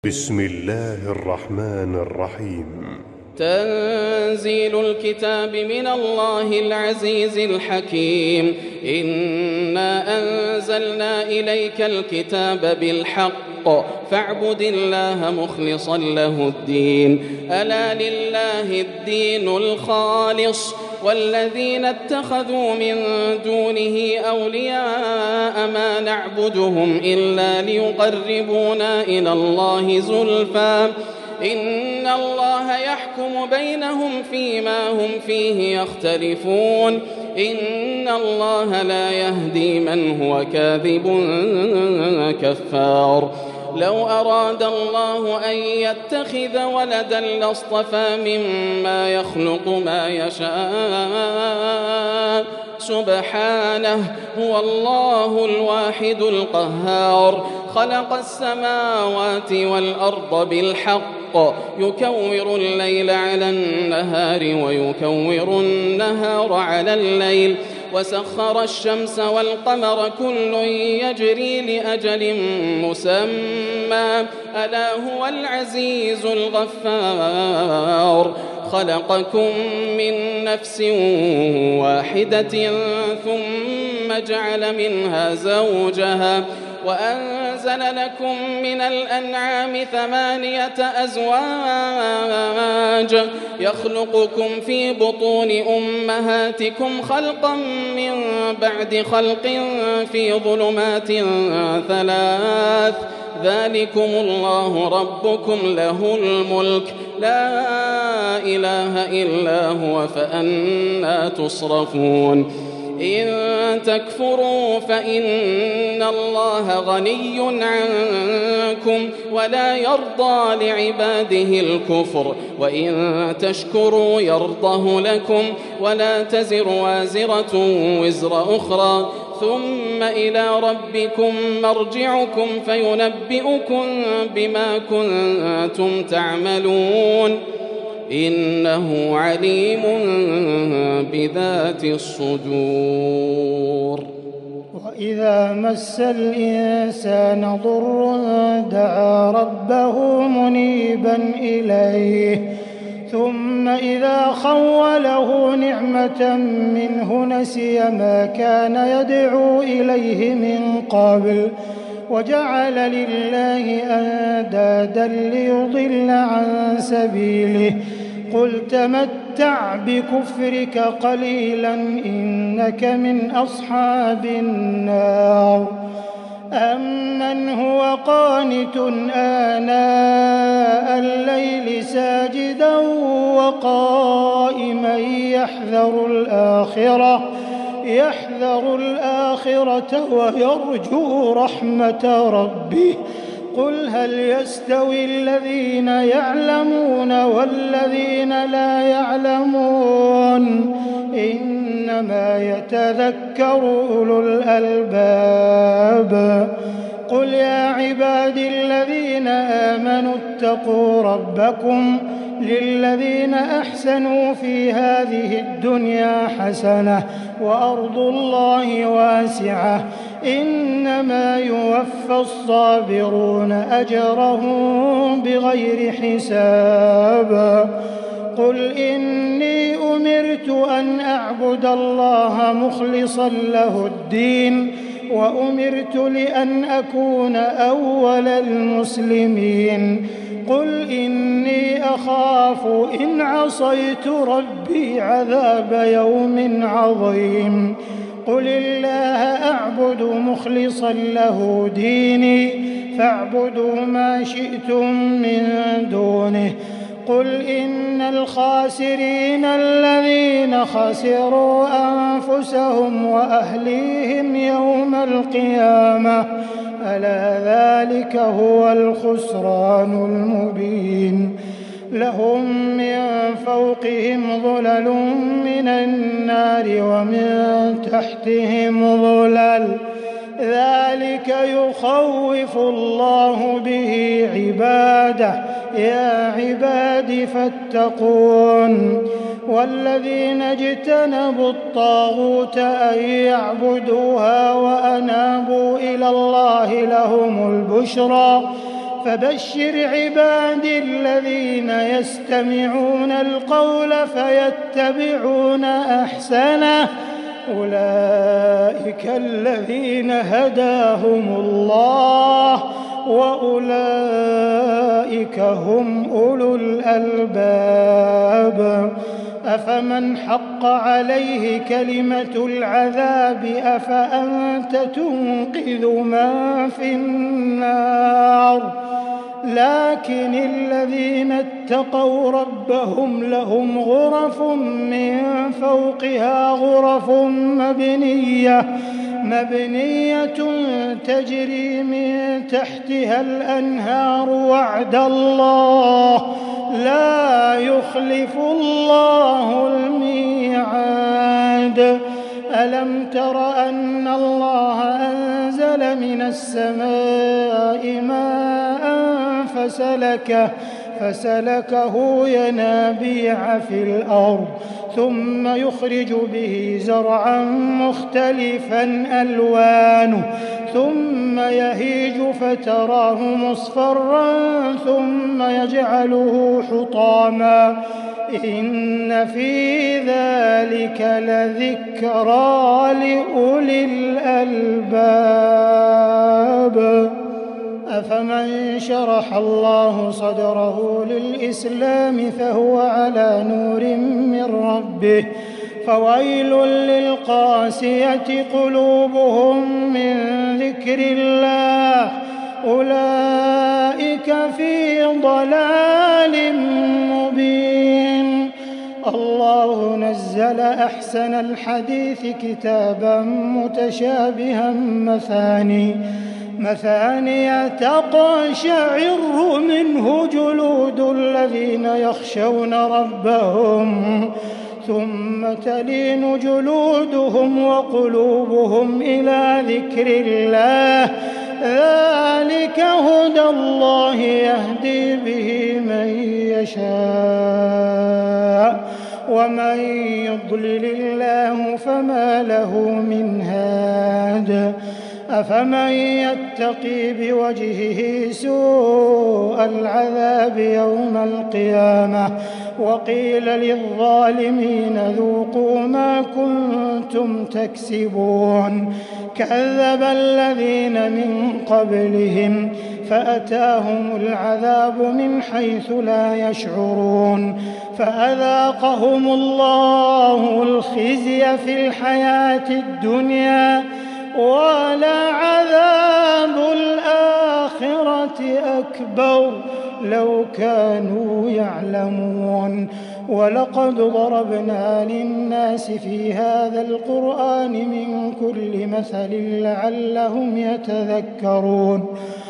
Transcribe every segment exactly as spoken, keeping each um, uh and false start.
بسم الله الرحمن الرحيم. تنزيل الكتاب من الله العزيز الحكيم. إنا أنزلنا إليك الكتاب بالحق فاعبد الله مخلصا له الدين. ألا لله الدين الخالص والذين اتخذوا من دونه أولياء ما نعبدهم إلا ليقربونا إلى الله زلفى إن الله يحكم بينهم فيما هم فيه يختلفون. إن الله لا يهدي من هو كاذب كفار. لو أراد الله أن يتخذ ولدا لاصطفى مما يخلق ما يشاء سبحانه هو الله الواحد القهار. خلق السماوات والأرض بالحق يكور الليل على النهار ويكور النهار على الليل وسخر الشمس والقمر كل يجري لأجل مسمى ألا هو العزيز الغفار. خلقكم من نفس واحدة ثم جعل منها زوجها وأنزل لكم من الأنعام ثمانية أزواج يخلقكم في بطون أمهاتكم خلقا من بعد خلق في ظلمات ثلاث ذلكم الله ربكم له الملك لا إله إلا هو فأنى تصرفون. إن تكفروا فإن الله غني عنكم ولا يرضى لعباده الكفر وإن تشكروا يرضه لكم ولا تزر وازرة وزر أخرى ثم إلى ربكم مرجعكم فينبئكم بما كنتم تعملون إنه عليم بذات الصدور. وإذا مس الإنسان ضر دعا ربه منيبا إليه ثم إذا خوله نعمة منه نسي ما كان يدعو إليه من قبل وجعل لله أندادا ليضل عن سبيله قل تمتع بكفرك قليلا إنك من أصحاب النار. أمن هو قانت آناء الليل ساجدا وقائما يحذر الآخرة يحذر الآخرة ويرجو رحمة ربه قل هل يستوي الذين يعلمون والذين لا يعلمون إنما يتذكر أولو الألباب. قل يا عبادي الذين آمنوا اتقوا ربكم للذين أحسنوا في هذه الدنيا حسنة وأرض الله واسعة إنما يوفى الصابرون أجرهم بغير حساب. قل إني أمرت أن أعبد الله مخلصا له الدين وأمرت لأن أكون أول المسلمين. قل إني أخاف إن عصيت ربي عذاب يوم عظيم. قل الله أعبد مخلصا له ديني فاعبدوا ما شئتم من دونه. قل إن الخاسرين الذين خسروا أنفسهم وأهليهم يوم القيامة ألا ذلك هو الخسران المبين. لهم من فوقهم ظلل من النار ومن تحتهم ظلل ذلك يخوف الله به عباده يا عباد فاتقون. والذين اجتنبوا الطاغوت أن يعبدوها وأنابوا إلى الله لهم البشرى فبشر عبادي الذين يستمعون القول فيتبعون أحسنه أولئك الذين هداهم الله وأولئك هم أولو الألباب أفمن حق عليه كلمة العذاب أفأنت تنقذ من في النار لكن الذين اتقوا ربهم لهم غرف من فوقها غرف مبنية مبنية تجري من تحتها الأنهار وعد الله لا يخلف الله الميعاد ألم تر أن الله أنزل من السماء ماء فسلكه فسلكه ينابيع في الأرض ثم يخرج به زرعا مختلفا ألوانه ثم يهيج فتراه مصفرا ثم يجعله حطاما إن في ذلك لذكرى لأولي الألباب أفمن شرح الله صدره للإسلام فهو على نور من ربه فويل للقاسية قلوبهم من ذكر الله أولئك في ضلال مبين الله نزل أحسن الحديث كتابا متشابها مثاني مثانية تقشعر منه جلود الذين يخشون ربهم ثم تلين جلودهم وقلوبهم إلى ذكر الله ذلك هدى الله يهدي به من يشاء ومن يضلل الله فما له من هاد أفمن يتقي بوجهه سوء العذاب يوم القيامة وقيل للظالمين ذوقوا ما كنتم تكسبون كذب الذين من قبلهم فأتاهم العذاب من حيث لا يشعرون فأذاقهم الله الخزي في الحياة الدنيا ولعذاب الآخرة أكبر لو كانوا يعلمون ولقد ضربنا للناس في هذا القرآن من كل مثل لعلهم يتذكرون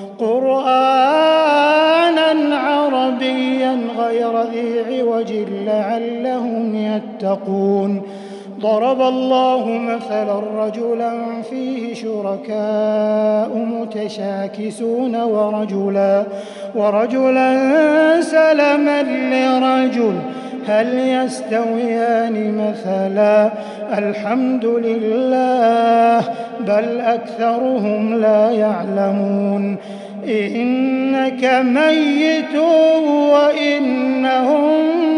قرآنا عربيا غير ذي عوج لعلهم يتقون ضرب الله مثلا رجلا فيه شركاء متشاكسون ورجلا ورجلا سلما لرجل هل يستويان مثلا الحمد لله بل أكثرهم لا يعلمون إنك ميت وإنهم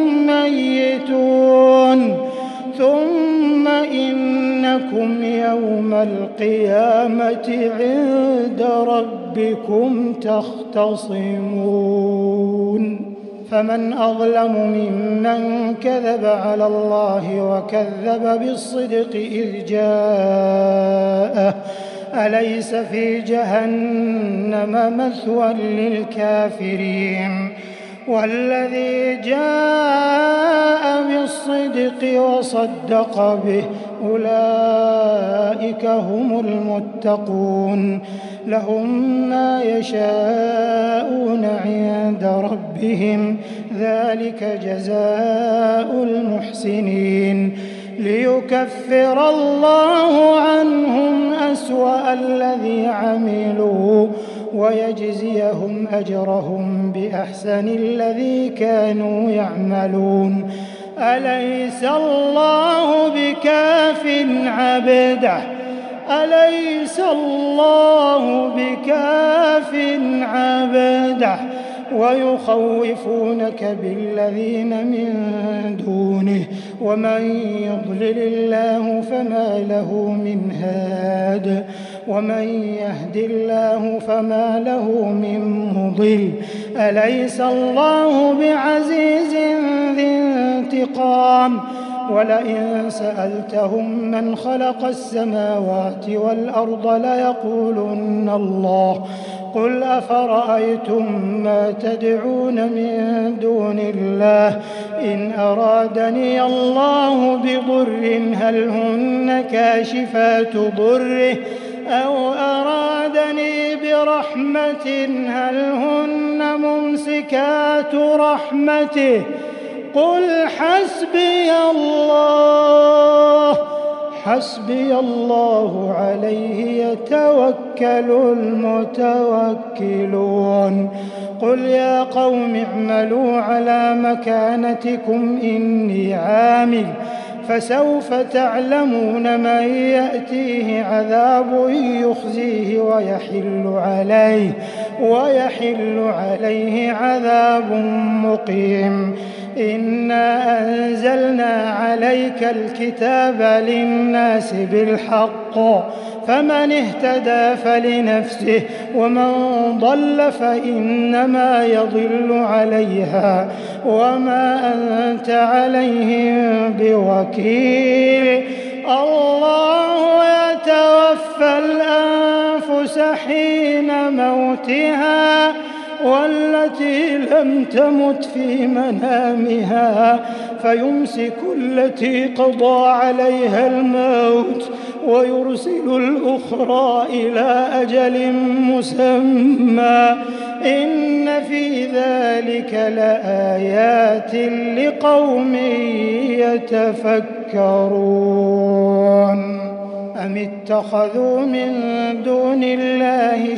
ميتون ثم إنكم يوم القيامة عند ربكم تختصمون فمن أظلم ممن كذب على الله وكذب بالصدق إذ جاءه أليس في جهنم مثوى للكافرين والذي جاء بالصدق وصدق به أولئك هم المتقون لهم ما يشاءون عند ربهم ذلك جزاء المحسنين ليكفر الله عنهم أسوأ الذي عملوا ويجزيهم أجرهم بأحسن الذي كانوا يعملون أليس الله بكاف عبده أليس الله بكاف عبده ويخوفونك بالذين من دونه ومن يضلل الله فما له من هاد ومن يهد الله فما له من مضل أليس الله بعزيز ذي انتقام ولئن سألتهم من خلق السماوات والأرض ليقولن الله قل أفرأيتم ما تدعون من دون الله إن أرادني الله بضر هل هن كاشفات ضره أو أرادني برحمة هل هن ممسكات رحمته قل حسبي الله حسبي الله عليه يتوكل المتوكلون قل يا قوم اعملوا على مكانتكم إني عامل فسوف تعلمون من يأتيه عذاب يخزيه ويحل عليه ويحل عليه عذاب مقيم إنا أنزلنا عليك الكتاب للناس بالحق فمن اهتدى فلنفسه ومن ضل فإنما يضل عليها وما أنت عليهم بوكيل الله يتوفى الأنفس حين موتها والتي لم تمت في منامها فيمسك التي قضى عليها الموت ويرسل الأخرى إلى أجل مسمى إن في ذلك لآيات لقوم يتفكرون أم اتخذوا من دون الله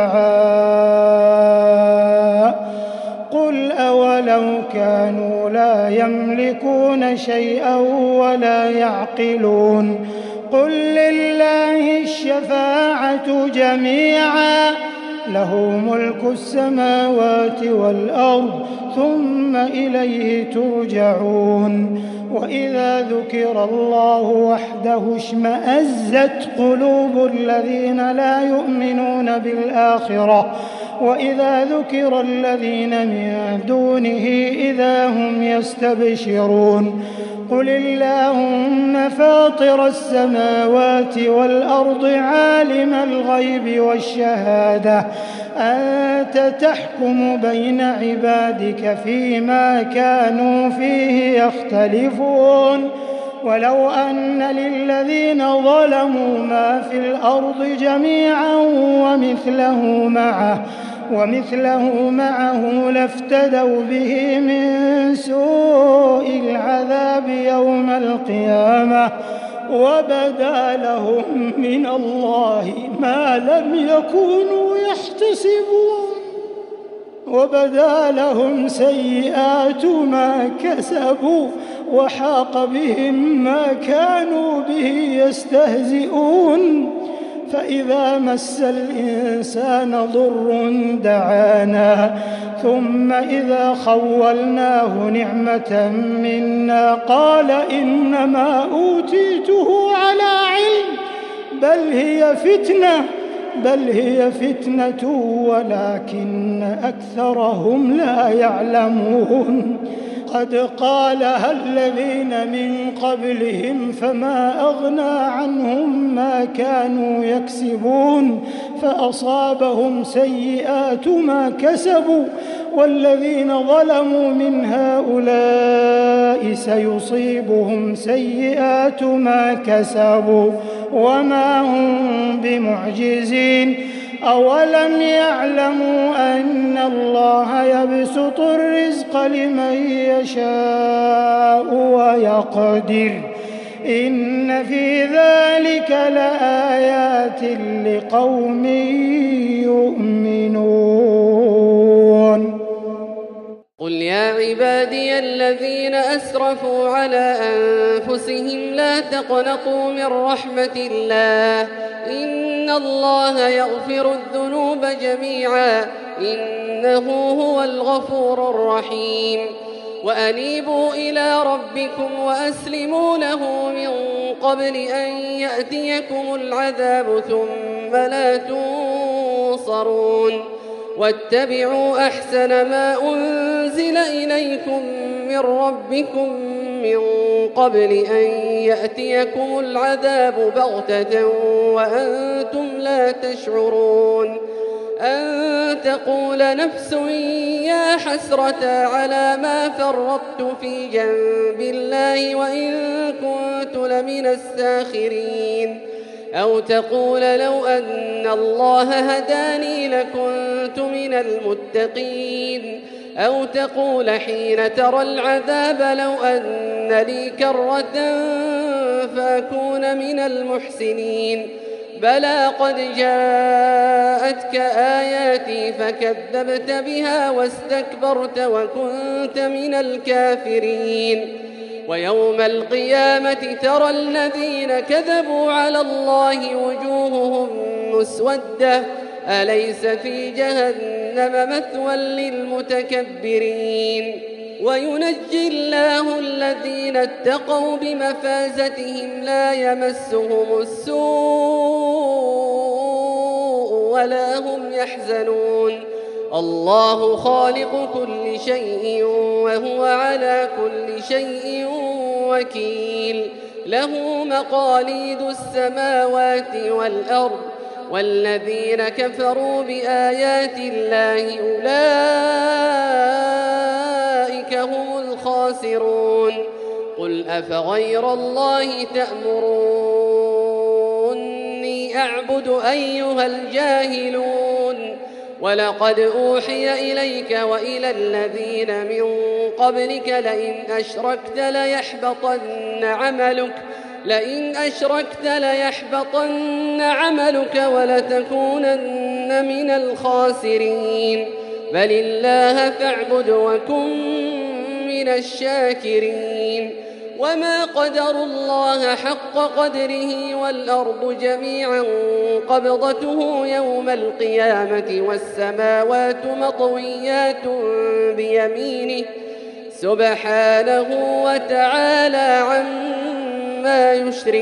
شفعاء قل أولو كانوا لا يملكون شيئا ولا يعقلون قل لله الشفاعة جميعا له ملك السماوات والأرض ثم إليه ترجعون وإذا ذكر الله وحده اشمأزت قلوب الذين لا يؤمنون بالآخرة وإذا ذكر الذين من دونه إذا هم يستبشرون قل اللهم فاطر السماوات والأرض عالم الغيب والشهادة أنت تحكم بين عبادك فيما كانوا فيه يختلفون ولو أن للذين ظلموا ما في الأرض جميعا ومثله معه ومثله معه لافتدوا به من سوء العذاب يوم القيامة وبدا لهم من الله ما لم يكونوا يحتسبون وبدا لهم سيئات ما كسبوا وحاق بهم ما كانوا به يستهزئون فإذا مس الإنسان ضر دعانا ثم إذا خولناه نعمة منا قال إنما أوتيته على علم بل هي فتنة بل هي فتنة ولكن أكثرهم لا يعلمون قد قالها الذين من قبلهم فما أغنى عنهم ما كانوا يكسبون فأصابهم سيئات ما كسبوا والذين ظلموا من هؤلاء سيصيبهم سيئات ما كسبوا وما هم بمعجزين أولم يعلموا أن الله يبسط الرزق لمن يشاء ويقدر إن في ذلك لآيات لقوم يؤمنون. قل يا عبادي الذين أسرفوا على أنفسهم لا تقنطوا من رحمة الله إن الله يغفر الذنوب جميعا إنه هو الغفور الرحيم وأنيبوا إلى ربكم وأسلموا له من قبل أن يأتيكم العذاب ثم لا تنصرون واتبعوا أحسن ما أنزل إليكم من ربكم من قبل أن يأتيكم العذاب بغتة وأنتم لا تشعرون أن تقول نفس يا حسرة على ما فرطت في جنب الله وإن كنت لمن الساخرين أو تقول لو أن الله هداني لكنت من المتقين أو تقول حين ترى العذاب لو أن لي كرة فأكون من المحسنين بلى قد جاءتك آياتي فكذبت بها واستكبرت وكنت من الكافرين ويوم القيامة ترى الذين كذبوا على الله وجوههم مسودة أليس في جهنم مثوى للمتكبرين وينجي الله الذين اتقوا بمفازتهم لا يمسهم السوء ولا هم يحزنون الله خالق كل شيء وهو على كل شيء وكيل له مقاليد السماوات والأرض والذين كفروا بآيات الله أولئك هم الخاسرون قل أفغير الله تأمروني أعبد أيها الجاهلون ولقد أوحي إليك وإلى الذين من قبلك لئن أشركت ليحبطن عملك لئن أشركت ليحبطن عملك ولتكونن من الخاسرين بل الله فاعبد وكن من الشاكرين وما قدروا الله حق قدره والأرض جميعا قبضته يوم القيامة والسماوات مطويات بيمينه سبحانه وتعالى عما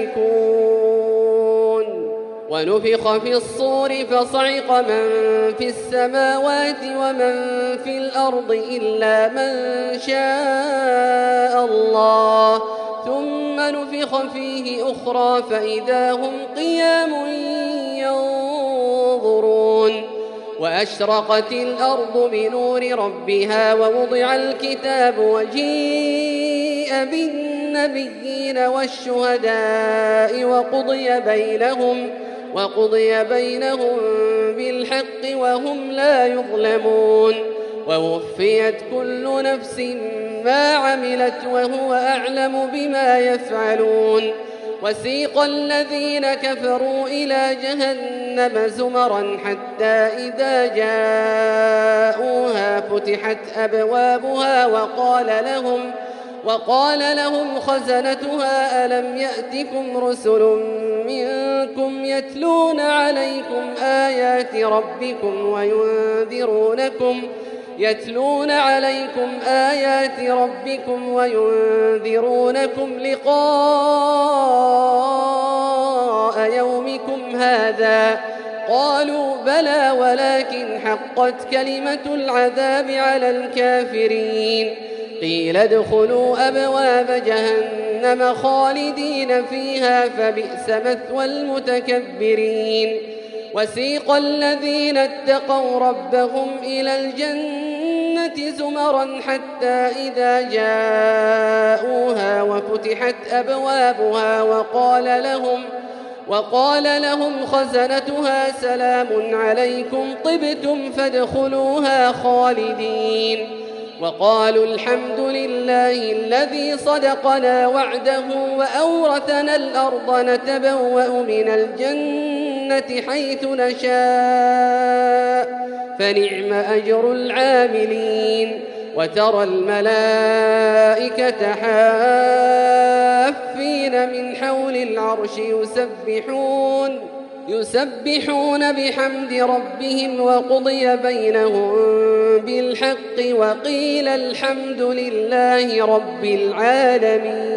يشركون ونفخ في الصور فصعق من في السماوات ومن في الأرض إلا من شاء الله ثم نفخ فيه أخرى فإذا هم قيام ينظرون وأشرقت الأرض بنور ربها ووضع الكتاب وجيء بالنبيين والشهداء وقضي بينهم وقضي بينهم بالحق وهم لا يظلمون ووفيت كل نفس ما عملت وهو أعلم بما يفعلون وسيق الذين كفروا إلى جهنم زمرا حتى إذا جاءوها فتحت أبوابها وقال لهم وقال لهم خزنتها ألم يأتكم رسل منكم يتلون عليكم آيات ربكم وينذرونكم يتلون عليكم آيات ربكم وينذرونكم لقاء يومكم هذا قالوا بلى ولكن حقت كلمة العذاب على الكافرين قيل ادخلوا أبواب جهنم خالدين فيها فبئس مثوى المتكبرين وسيق الذين اتقوا ربهم إلى الجنة زمرا حتى إذا جاءوها وفتحت أبوابها وقال لهم وقال لهم خزنتها سلام عليكم طبتم فادخلوها خالدين وقالوا الحمد لله الذي صدقنا وعده وأورثنا الأرض نتبوأ من الجنة حيث نشاء فنعم أجر العاملين وترى الملائكة حافين من حول العرش يسبحون يسبحون بحمد ربهم وقضي بينهم بالحق وقيل الحمد لله رب العالمين.